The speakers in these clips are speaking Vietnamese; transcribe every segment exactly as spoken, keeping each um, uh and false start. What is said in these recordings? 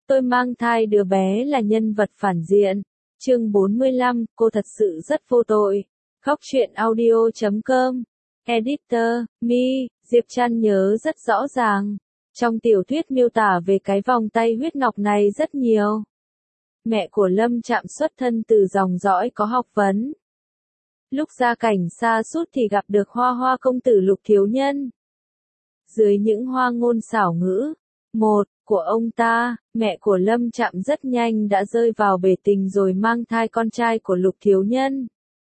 Tôi mang thai đứa bé là nhân vật phản diện. Chương bốn mươi lăm, cô thật sự rất vô tội. Khóc chuyện audio chấm com. Editor, Mi, Diệp Trăn nhớ rất rõ ràng. Trong tiểu thuyết miêu tả về cái vòng tay huyết ngọc này rất nhiều. Mẹ của Lâm Trạm xuất thân từ dòng dõi có học vấn. Lúc ra cảnh xa sút thì gặp được Hoa Hoa công tử Lục Thiếu Nhân. Dưới những hoa ngôn xảo ngữ, một, của ông ta, mẹ của Lâm Trạm rất nhanh đã rơi vào bể tình rồi mang thai con trai của Lục Thiếu Nhân.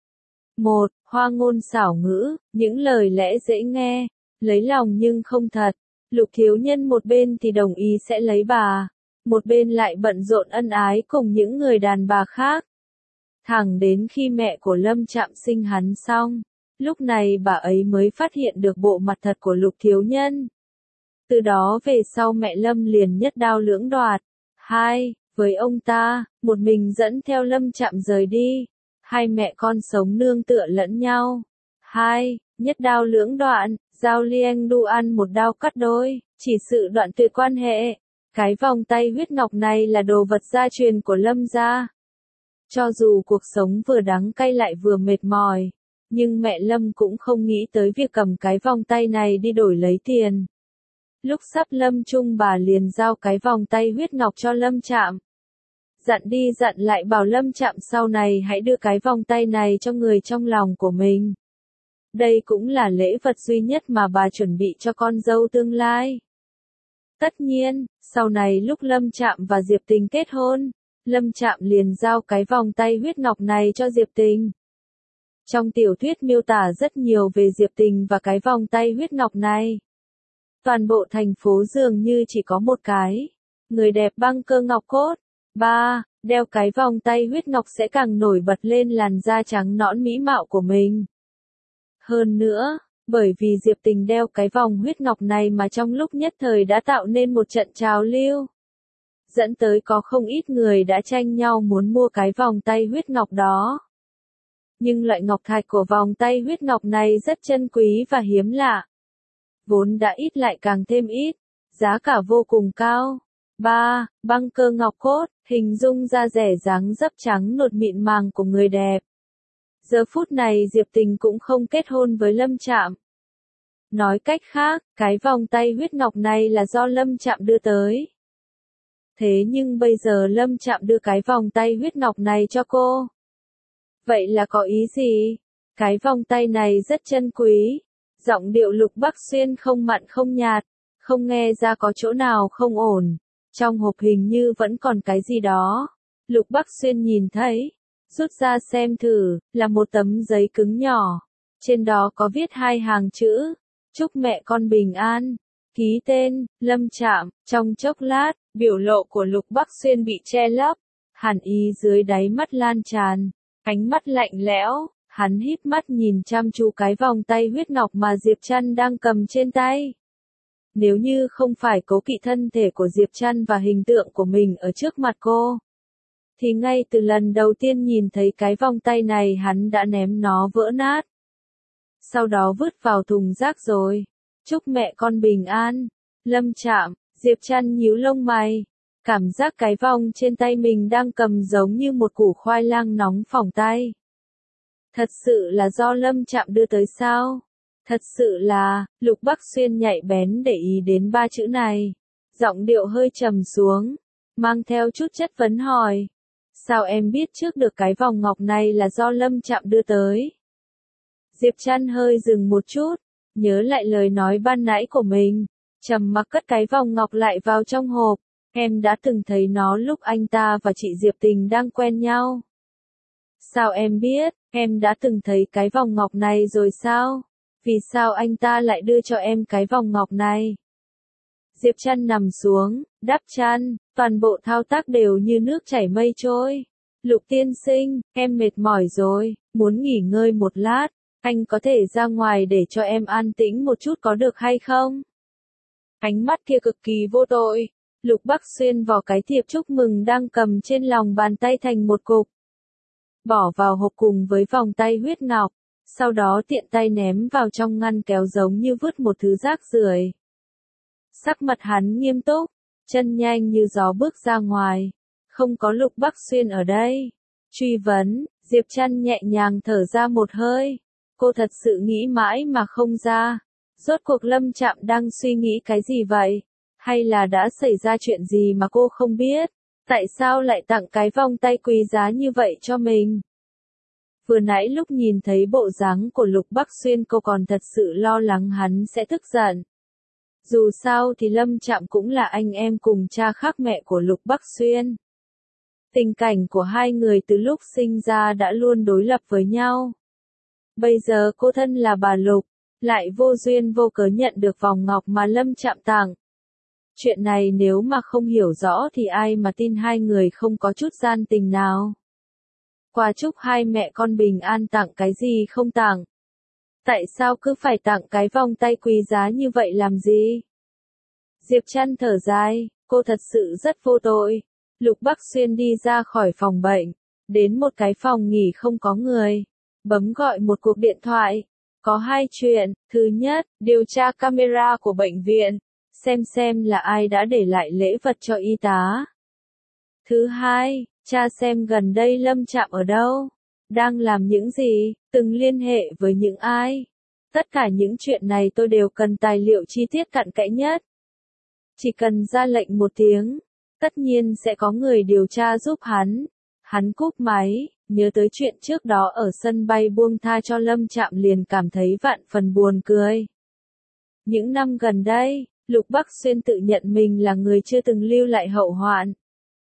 Một, hoa ngôn xảo ngữ, những lời lẽ dễ nghe, lấy lòng nhưng không thật. Lục Thiếu Nhân một bên thì đồng ý sẽ lấy bà, một bên lại bận rộn ân ái cùng những người đàn bà khác. Thẳng đến khi mẹ của Lâm Trạm sinh hắn xong, lúc này bà ấy mới phát hiện được bộ mặt thật của Lục Thiếu Nhân. Từ đó về sau mẹ Lâm liền nhất đao lưỡng đoạt. Hai, với ông ta, một mình dẫn theo Lâm Trạm rời đi. Hai mẹ con sống nương tựa lẫn nhau. Hai, nhất đao lưỡng đoạn, giao liêng đu ăn một đao cắt đôi, chỉ sự đoạn tuyệt quan hệ. Cái vòng tay huyết ngọc này là đồ vật gia truyền của Lâm gia. Cho dù cuộc sống vừa đắng cay lại vừa mệt mỏi, nhưng mẹ Lâm cũng không nghĩ tới việc cầm cái vòng tay này đi đổi lấy tiền. Lúc sắp lâm chung bà liền giao cái vòng tay huyết ngọc cho Lâm Trạm. Dặn đi dặn lại bảo Lâm Trạm sau này hãy đưa cái vòng tay này cho người trong lòng của mình. Đây cũng là lễ vật duy nhất mà bà chuẩn bị cho con dâu tương lai. Tất nhiên, sau này lúc Lâm Trạm và Diệp Tình kết hôn, Lâm Trạm liền giao cái vòng tay huyết ngọc này cho Diệp Tình. Trong tiểu thuyết miêu tả rất nhiều về Diệp Tình và cái vòng tay huyết ngọc này. Toàn bộ thành phố dường như chỉ có một cái. Người đẹp băng cơ ngọc cốt. Ba, đeo cái vòng tay huyết ngọc sẽ càng nổi bật lên làn da trắng nõn mỹ mạo của mình. Hơn nữa, bởi vì Diệp Tình đeo cái vòng huyết ngọc này mà trong lúc nhất thời đã tạo nên một trận trào lưu. Dẫn tới có không ít người đã tranh nhau muốn mua cái vòng tay huyết ngọc đó. Nhưng loại ngọc thạch của vòng tay huyết ngọc này rất chân quý và hiếm lạ. Vốn đã ít lại càng thêm ít, giá cả vô cùng cao. Ba, băng cơ ngọc cốt, hình dung da rẻ dáng dấp trắng nột mịn màng của người đẹp. Giờ phút này Diệp Tình cũng không kết hôn với Lâm Trạm. Nói cách khác, cái vòng tay huyết ngọc này là do Lâm Trạm đưa tới. Thế nhưng bây giờ Lâm Trạm đưa cái vòng tay huyết ngọc này cho cô. Vậy là có ý gì? Cái vòng tay này rất chân quý. Giọng điệu Lục Bắc Xuyên không mặn không nhạt, không nghe ra có chỗ nào không ổn. Trong hộp hình như vẫn còn cái gì đó. Lục Bắc Xuyên nhìn thấy, rút ra xem thử, là một tấm giấy cứng nhỏ. Trên đó có viết hai hàng chữ, chúc mẹ con bình an. Ký tên, Lâm Trạm. Trong chốc lát, biểu lộ của Lục Bắc Xuyên bị che lấp. Hàn ý dưới đáy mắt lan tràn, ánh mắt lạnh lẽo. Hắn híp mắt nhìn chăm chú cái vòng tay huyết ngọc mà Diệp Trăn đang cầm trên tay. Nếu như không phải cố kỵ thân thể của Diệp Trăn và hình tượng của mình ở trước mặt cô, thì ngay từ lần đầu tiên nhìn thấy cái vòng tay này hắn đã ném nó vỡ nát. Sau đó vứt vào thùng rác rồi. Chúc mẹ con bình an. Lâm Trạm. Diệp Trăn nhíu lông mày. Cảm giác cái vòng trên tay mình đang cầm giống như một củ khoai lang nóng phỏng tay. Thật sự là do Lâm Trạm đưa tới sao? Thật sự là, Lục Bắc Xuyên nhạy bén để ý đến ba chữ này. Giọng điệu hơi trầm xuống, mang theo chút chất vấn hỏi. Sao em biết trước được cái vòng ngọc này là do Lâm Trạm đưa tới? Diệp Trăn hơi dừng một chút, nhớ lại lời nói ban nãy của mình, trầm mặc cất cái vòng ngọc lại vào trong hộp. Em đã từng thấy nó lúc anh ta và chị Diệp Tình đang quen nhau. Sao em biết, em đã từng thấy cái vòng ngọc này rồi sao? Vì sao anh ta lại đưa cho em cái vòng ngọc này? Diệp Trăn nằm xuống, đắp chăn, toàn bộ thao tác đều như nước chảy mây trôi. Lục tiên sinh, em mệt mỏi rồi, muốn nghỉ ngơi một lát, anh có thể ra ngoài để cho em an tĩnh một chút có được hay không? Ánh mắt kia cực kỳ vô tội. Lục Bắc Xuyên vò cái thiệp chúc mừng đang cầm trên lòng bàn tay thành một cục. Bỏ vào hộp cùng với vòng tay huyết ngọc, sau đó tiện tay ném vào trong ngăn kéo giống như vứt một thứ rác rưởi. Sắc mặt hắn nghiêm túc, chân nhanh như gió bước ra ngoài. Không có Lục Bắc Xuyên ở đây. Truy vấn, Diệp Trăn nhẹ nhàng thở ra một hơi. Cô thật sự nghĩ mãi mà không ra. Rốt cuộc Lâm Trạm đang suy nghĩ cái gì vậy? Hay là đã xảy ra chuyện gì mà cô không biết? Tại sao lại tặng cái vòng tay quý giá như vậy cho mình? Vừa nãy lúc nhìn thấy bộ dáng của Lục Bắc Xuyên cô còn thật sự lo lắng hắn sẽ tức giận. Dù sao thì Lâm Trạm cũng là anh em cùng cha khác mẹ của Lục Bắc Xuyên. Tình cảnh của hai người từ lúc sinh ra đã luôn đối lập với nhau. Bây giờ cô thân là bà Lục, lại vô duyên vô cớ nhận được vòng ngọc mà Lâm Trạm tặng. Chuyện này nếu mà không hiểu rõ thì ai mà tin hai người không có chút gian tình nào. Quà chúc hai mẹ con bình an tặng cái gì không tặng? Tại sao cứ phải tặng cái vòng tay quý giá như vậy làm gì? Diệp Trăn thở dài, cô thật sự rất vô tội. Lục Bắc Xuyên đi ra khỏi phòng bệnh, đến một cái phòng nghỉ không có người, bấm gọi một cuộc điện thoại. Có hai chuyện, thứ nhất, điều tra camera của bệnh viện, xem xem là ai đã để lại lễ vật cho y tá. Thứ hai, tra xem gần đây Lâm Trạm ở đâu, đang làm những gì, từng liên hệ với những ai. Tất cả những chuyện này tôi đều cần tài liệu chi tiết cặn kẽ nhất. Chỉ cần ra lệnh một tiếng, tất nhiên sẽ có người điều tra giúp hắn. Hắn cúp máy, nhớ tới chuyện trước đó ở sân bay buông tha cho Lâm Trạm liền cảm thấy vạn phần buồn cười. Những năm gần đây, Lục Bắc Xuyên tự nhận mình là người chưa từng lưu lại hậu hoạn.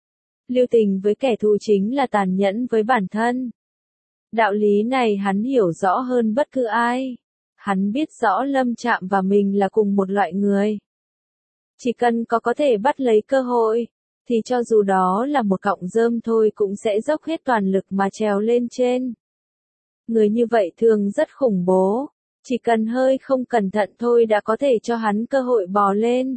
Lưu tình với kẻ thù chính là tàn nhẫn với bản thân. Đạo lý này hắn hiểu rõ hơn bất cứ ai. Hắn biết rõ Lâm Trạm và mình là cùng một loại người. Chỉ cần có có thể bắt lấy cơ hội, thì cho dù đó là một cọng rơm thôi cũng sẽ dốc hết toàn lực mà trèo lên trên. Người như vậy thường rất khủng bố, chỉ cần hơi không cẩn thận thôi đã có thể cho hắn cơ hội bò lên.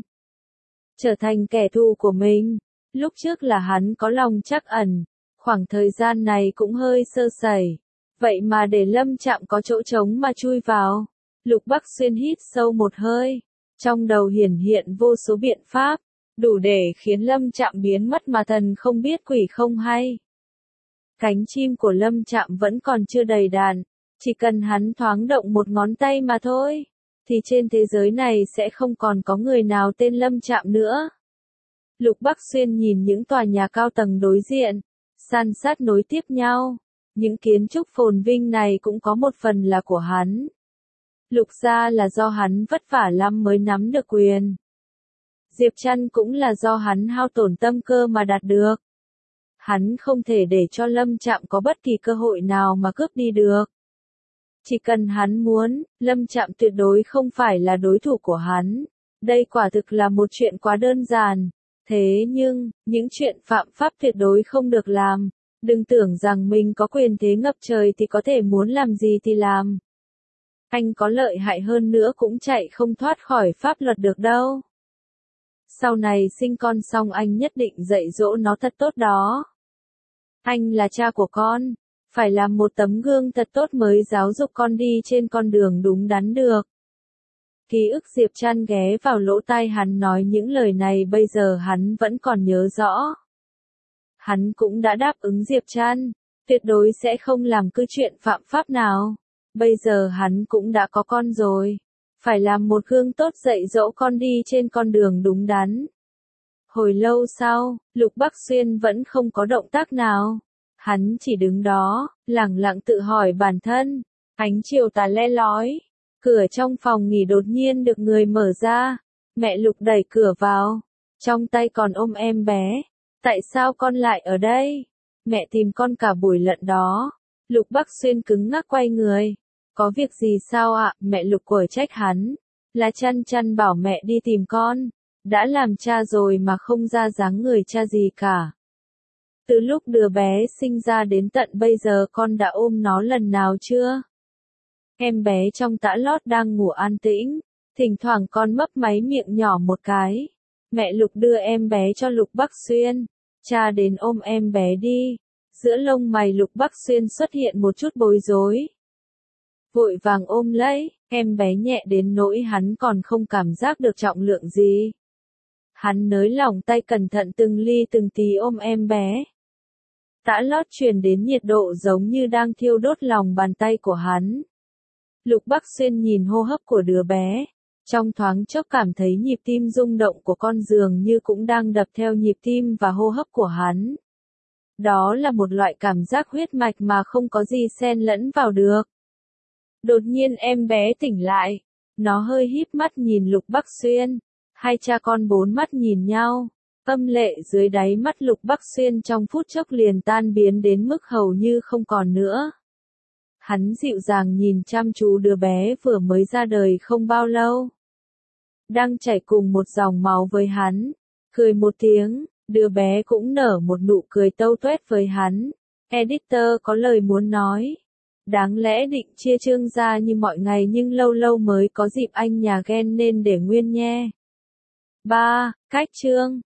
Trở thành kẻ thù của mình, lúc trước là hắn có lòng trắc ẩn, khoảng thời gian này cũng hơi sơ sẩy. Vậy mà để Lâm Trạm có chỗ trống mà chui vào. Lục Bắc Xuyên hít sâu một hơi, trong đầu hiển hiện vô số biện pháp, đủ để khiến Lâm Trạm biến mất mà thần không biết quỷ không hay. Cánh chim của Lâm Trạm vẫn còn chưa đầy đàn, chỉ cần hắn thoáng động một ngón tay mà thôi, thì trên thế giới này sẽ không còn có người nào tên Lâm Trạm nữa. Lục Bắc Xuyên nhìn những tòa nhà cao tầng đối diện, san sát nối tiếp nhau. Những kiến trúc phồn vinh này cũng có một phần là của hắn. Lục gia là do hắn vất vả lắm mới nắm được quyền. Diệp Trăn cũng là do hắn hao tổn tâm cơ mà đạt được. Hắn không thể để cho Lâm Trạm có bất kỳ cơ hội nào mà cướp đi được. Chỉ cần hắn muốn, Lâm Trạm tuyệt đối không phải là đối thủ của hắn. Đây quả thực là một chuyện quá đơn giản. Thế nhưng, những chuyện phạm pháp tuyệt đối không được làm. Đừng tưởng rằng mình có quyền thế ngập trời thì có thể muốn làm gì thì làm. Anh có lợi hại hơn nữa cũng chạy không thoát khỏi pháp luật được đâu. Sau này sinh con xong anh nhất định dạy dỗ nó thật tốt đó. Anh là cha của con, phải làm một tấm gương thật tốt mới giáo dục con đi trên con đường đúng đắn được. Ký ức Diệp Trăn ghé vào lỗ tai hắn nói những lời này bây giờ hắn vẫn còn nhớ rõ. Hắn cũng đã đáp ứng Diệp Trăn, tuyệt đối sẽ không làm cứ chuyện phạm pháp nào. Bây giờ hắn cũng đã có con rồi, phải làm một gương tốt dạy dỗ con đi trên con đường đúng đắn. Hồi lâu sau, Lục Bắc Xuyên vẫn không có động tác nào. Hắn chỉ đứng đó, lẳng lặng tự hỏi bản thân. Ánh chiều tà le lói, cửa trong phòng nghỉ đột nhiên được người mở ra. Mẹ Lục đẩy cửa vào, trong tay còn ôm em bé. Tại sao con lại ở đây? Mẹ tìm con cả buổi lận đó. Lục Bắc Xuyên cứng ngắc quay người. Có việc gì sao ạ? Mẹ Lục quở trách hắn. Là Trăn Trăn bảo mẹ đi tìm con. Đã làm cha rồi mà không ra dáng người cha gì cả. Từ lúc đứa bé sinh ra đến tận bây giờ con đã ôm nó lần nào chưa? Em bé trong tã lót đang ngủ an tĩnh. Thỉnh thoảng con mấp máy miệng nhỏ một cái. Mẹ Lục đưa em bé cho Lục Bắc Xuyên. Cha đến ôm em bé đi. Giữa lông mày Lục Bắc Xuyên xuất hiện một chút bối rối. Vội vàng ôm lấy, em bé nhẹ đến nỗi hắn còn không cảm giác được trọng lượng gì. Hắn nới lỏng tay cẩn thận từng ly từng tí ôm em bé. Tã lót truyền đến nhiệt độ giống như đang thiêu đốt lòng bàn tay của hắn. Lục Bắc Xuyên nhìn hô hấp của đứa bé. Trong thoáng chốc cảm thấy nhịp tim rung động của con dường như cũng đang đập theo nhịp tim và hô hấp của hắn. Đó là một loại cảm giác huyết mạch mà không có gì xen lẫn vào được. Đột nhiên em bé tỉnh lại. Nó hơi híp mắt nhìn Lục Bắc Xuyên. Hai cha con bốn mắt nhìn nhau. Âm lệ dưới đáy mắt Lục Bắc Xuyên trong phút chốc liền tan biến đến mức hầu như không còn nữa. Hắn dịu dàng nhìn chăm chú đứa bé vừa mới ra đời không bao lâu. Đang chảy cùng một dòng máu với hắn. Cười một tiếng, đứa bé cũng nở một nụ cười tâu tuét với hắn. Editor có lời muốn nói. Đáng lẽ định chia chương ra như mọi ngày nhưng lâu lâu mới có dịp anh nhà ghen nên để nguyên nhe. ba. Cách chương